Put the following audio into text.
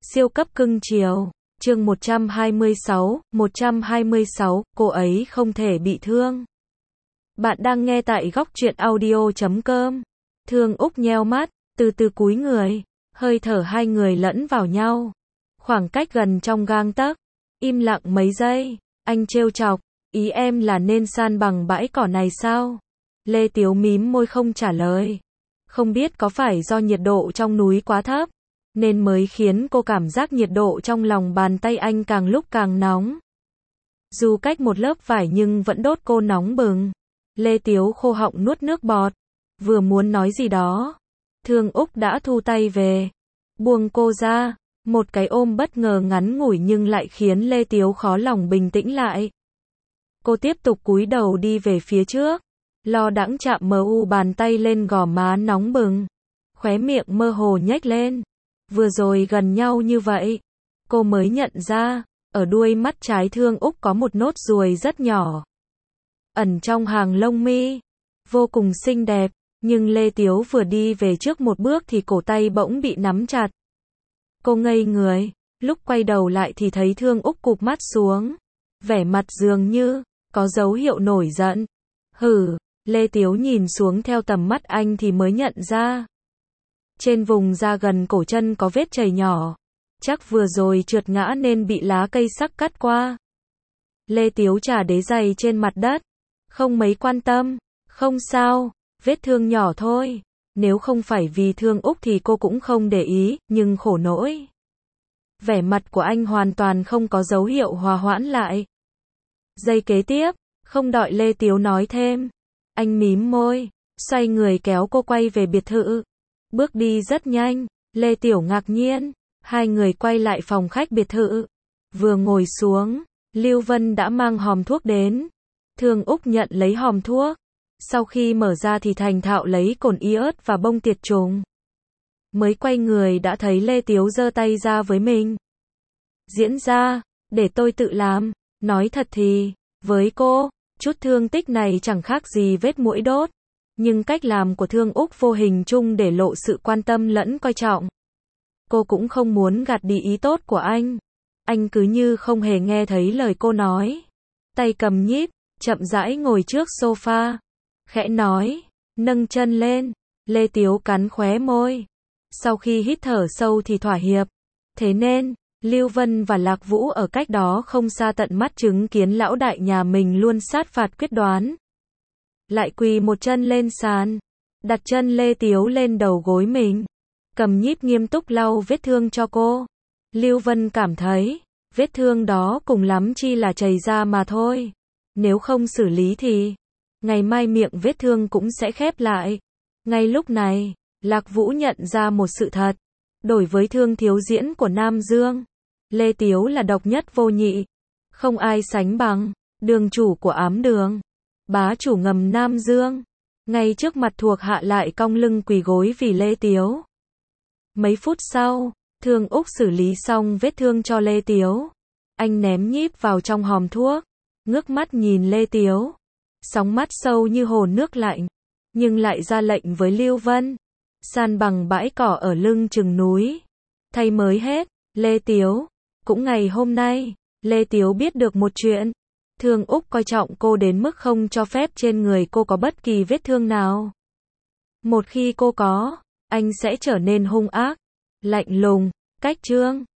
Siêu cấp cưng chiều. Chương 126, cô ấy không thể bị thương. Bạn đang nghe tại góc truyện audio.com. Thương Úc nheo mắt, từ từ cúi người, hơi thở hai người lẫn vào nhau. Khoảng cách gần trong gang tấc, im lặng mấy giây, anh trêu chọc, ý em là nên san bằng bãi cỏ này sao? Lê Tiếu mím môi không trả lời. Không biết có phải do nhiệt độ trong núi quá thấp, nên mới khiến cô cảm giác nhiệt độ trong lòng bàn tay anh càng lúc càng nóng. Dù cách một lớp vải nhưng vẫn đốt cô nóng bừng. Lê Tiếu khô họng nuốt nước bọt, vừa muốn nói gì đó, Thương Úc đã thu tay về, buông cô ra, một cái ôm bất ngờ ngắn ngủi nhưng lại khiến Lê Tiếu khó lòng bình tĩnh lại. Cô tiếp tục cúi đầu đi về phía trước, lo đãng chạm bàn tay lên gò má nóng bừng, khóe miệng mơ hồ nhếch lên. Vừa rồi gần nhau như vậy, cô mới nhận ra, ở đuôi mắt trái Thương Úc có một nốt ruồi rất nhỏ. Ẩn trong hàng lông mi, vô cùng xinh đẹp, nhưng Lê Tiếu vừa đi về trước một bước thì cổ tay bỗng bị nắm chặt. Cô ngây người, lúc quay đầu lại thì thấy Thương Úc cụp mắt xuống, vẻ mặt dường như có dấu hiệu nổi giận. Hử, Lê Tiếu nhìn xuống theo tầm mắt anh thì mới nhận ra. Trên vùng da gần cổ chân có vết chảy nhỏ, chắc vừa rồi trượt ngã nên bị lá cây sắc cắt qua. Lê Tiếu chà đế giày trên mặt đất, không mấy quan tâm, không sao, vết thương nhỏ thôi, nếu không phải vì Thương Úc thì cô cũng không để ý, nhưng khổ nỗi. Vẻ mặt của anh hoàn toàn không có dấu hiệu hòa hoãn lại. Giây kế tiếp, không đợi Lê Tiếu nói thêm, anh mím môi, xoay người kéo cô quay về biệt thự. Bước đi rất nhanh, Lê Tiểu ngạc nhiên, hai người quay lại phòng khách biệt thự. Vừa ngồi xuống, Lưu Vân đã mang hòm thuốc đến. Thương Úc nhận lấy hòm thuốc, sau khi mở ra thì thành thạo lấy cồn iốt và bông tiệt trùng. Mới quay người đã thấy Lê Tiếu giơ tay ra với mình. Diễn ra, để tôi tự làm, nói thật thì, với cô, chút thương tích này chẳng khác gì vết muỗi đốt. Nhưng cách làm của Thương Úc vô hình chung để lộ sự quan tâm lẫn coi trọng. Cô cũng không muốn gạt đi ý tốt của anh. Anh cứ như không hề nghe thấy lời cô nói. Tay cầm nhíp, chậm rãi ngồi trước sofa. Khẽ nói, nâng chân lên. Lê Tiếu cắn khóe môi. Sau khi hít thở sâu thì thỏa hiệp. Thế nên, Lưu Vân và Lạc Vũ ở cách đó không xa tận mắt chứng kiến lão đại nhà mình luôn sát phạt quyết đoán. Lại quỳ một chân lên sàn, đặt chân Lê Tiếu lên đầu gối mình, cầm nhíp nghiêm túc lau vết thương cho cô. Lưu Vân cảm thấy, vết thương đó cùng lắm chi là chảy ra mà thôi. Nếu không xử lý thì, ngày mai miệng vết thương cũng sẽ khép lại. Ngay lúc này, Lạc Vũ nhận ra một sự thật. Đối với Thương thiếu diễn của Nam Dương, Lê Tiếu là độc nhất vô nhị. Không ai sánh bằng, đường chủ của ám đường. Bá chủ ngầm Nam Dương, ngay trước mặt thuộc hạ lại cong lưng quỳ gối vì Lê Tiếu. Mấy phút sau, Thương Úc xử lý xong vết thương cho Lê Tiếu. Anh ném nhíp vào trong hòm thuốc, ngước mắt nhìn Lê Tiếu. Sóng mắt sâu như hồ nước lạnh, nhưng lại ra lệnh với Lưu Vân. San bằng bãi cỏ ở lưng chừng núi. Thay mới hết, Lê Tiếu. Cũng ngày hôm nay, Lê Tiếu biết được một chuyện. Thương Úc coi trọng cô đến mức không cho phép trên người cô có bất kỳ vết thương nào. Một khi cô có, anh sẽ trở nên hung ác, lạnh lùng, cách chương.